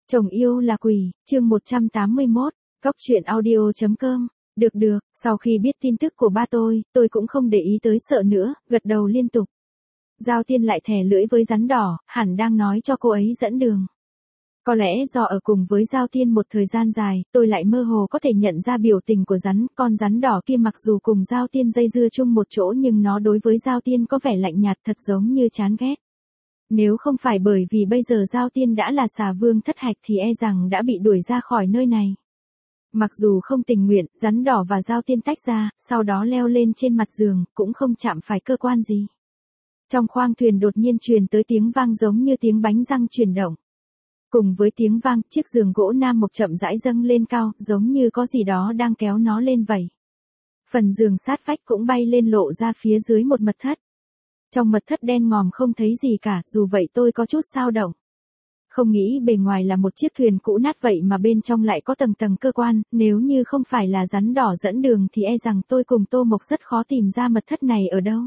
Chồng yêu là quỷ, chương 181, Góc truyện audio.com. Được, sau khi biết tin tức của ba tôi cũng không để ý tới sợ nữa, gật đầu liên tục. Giao Tiên lại thè lưỡi với rắn đỏ, hẳn đang nói cho cô ấy dẫn đường. Có lẽ do ở cùng với Giao Tiên một thời gian dài, tôi lại mơ hồ có thể nhận ra biểu tình của rắn, con rắn đỏ kia mặc dù cùng Giao Tiên dây dưa chung một chỗ nhưng nó đối với Giao Tiên có vẻ lạnh nhạt thật giống như chán ghét. Nếu không phải bởi vì bây giờ Giao Tiên đã là xà vương thất hạch thì e rằng đã bị đuổi ra khỏi nơi này. Mặc dù không tình nguyện, rắn đỏ và Giao Tiên tách ra, sau đó leo lên trên mặt giường, cũng không chạm phải cơ quan gì. Trong khoang thuyền đột nhiên truyền tới tiếng vang giống như tiếng bánh răng chuyển động. Cùng với tiếng vang, chiếc giường gỗ nam mộc chậm rãi dâng lên cao, giống như có gì đó đang kéo nó lên vậy. Phần giường sát vách cũng bay lên lộ ra phía dưới một mật thất. Trong mật thất đen ngòm không thấy gì cả, dù vậy tôi có chút xao động. Không nghĩ bề ngoài là một chiếc thuyền cũ nát vậy mà bên trong lại có tầng tầng cơ quan, nếu như không phải là rắn đỏ dẫn đường thì e rằng tôi cùng Tô Mộc rất khó tìm ra mật thất này ở đâu.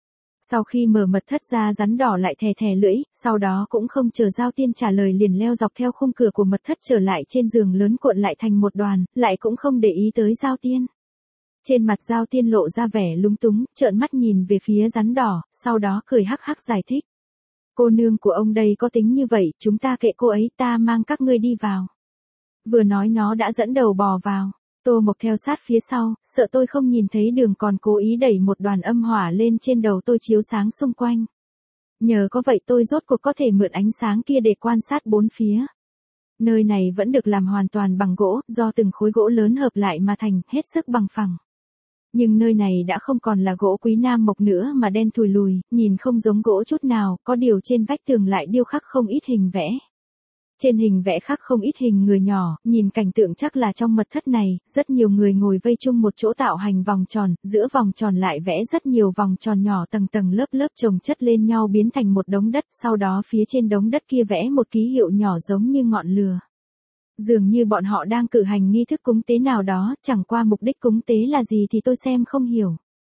Sau khi mở mật thất ra, rắn đỏ lại thè lưỡi, sau đó cũng không chờ Giao Tiên trả lời liền leo dọc theo khung cửa của mật thất trở lại trên giường lớn cuộn lại thành một đoàn, lại cũng không để ý tới Giao Tiên. Trên mặt Giao Tiên lộ ra vẻ lúng túng, trợn mắt nhìn về phía rắn đỏ, sau đó cười hắc hắc giải thích. Cô nương của ông đây có tính như vậy, chúng ta kệ cô ấy, ta mang các ngươi đi vào. Vừa nói nó đã dẫn đầu bò vào. Tô Mộc theo sát phía sau, sợ tôi không nhìn thấy đường còn cố ý đẩy một đoàn âm hỏa lên trên đầu tôi chiếu sáng xung quanh. Nhờ có vậy tôi rốt cuộc có thể mượn ánh sáng kia để quan sát bốn phía. Nơi này vẫn được làm hoàn toàn bằng gỗ, do từng khối gỗ lớn hợp lại mà thành, hết sức bằng phẳng. Nhưng nơi này đã không còn là gỗ quý nam mộc nữa mà đen thùi lùi, nhìn không giống gỗ chút nào, có điều trên vách tường lại điêu khắc không ít hình vẽ. Trên hình vẽ khắc không ít hình người nhỏ, nhìn cảnh tượng chắc là trong mật thất này, rất nhiều người ngồi vây chung một chỗ tạo hành vòng tròn, giữa vòng tròn lại vẽ rất nhiều vòng tròn nhỏ tầng tầng lớp chồng chất lên nhau biến thành một đống đất, sau đó phía trên đống đất kia vẽ một ký hiệu nhỏ giống như ngọn lửa. Dường như bọn họ đang cử hành nghi thức cúng tế nào đó, chẳng qua mục đích cúng tế là gì thì tôi xem không hiểu.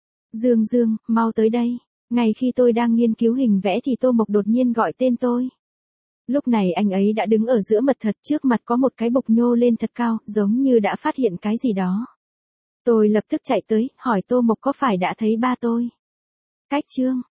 Dương, mau tới đây. Ngay khi tôi đang nghiên cứu hình vẽ thì Tô Mộc đột nhiên gọi tên tôi. Lúc này anh ấy đã đứng ở giữa mật thất, trước mặt có một cái bục nhô lên thật cao, giống như đã phát hiện cái gì đó. Tôi lập tức chạy tới, hỏi Tô Mộc có phải đã thấy ba tôi. Cách chương.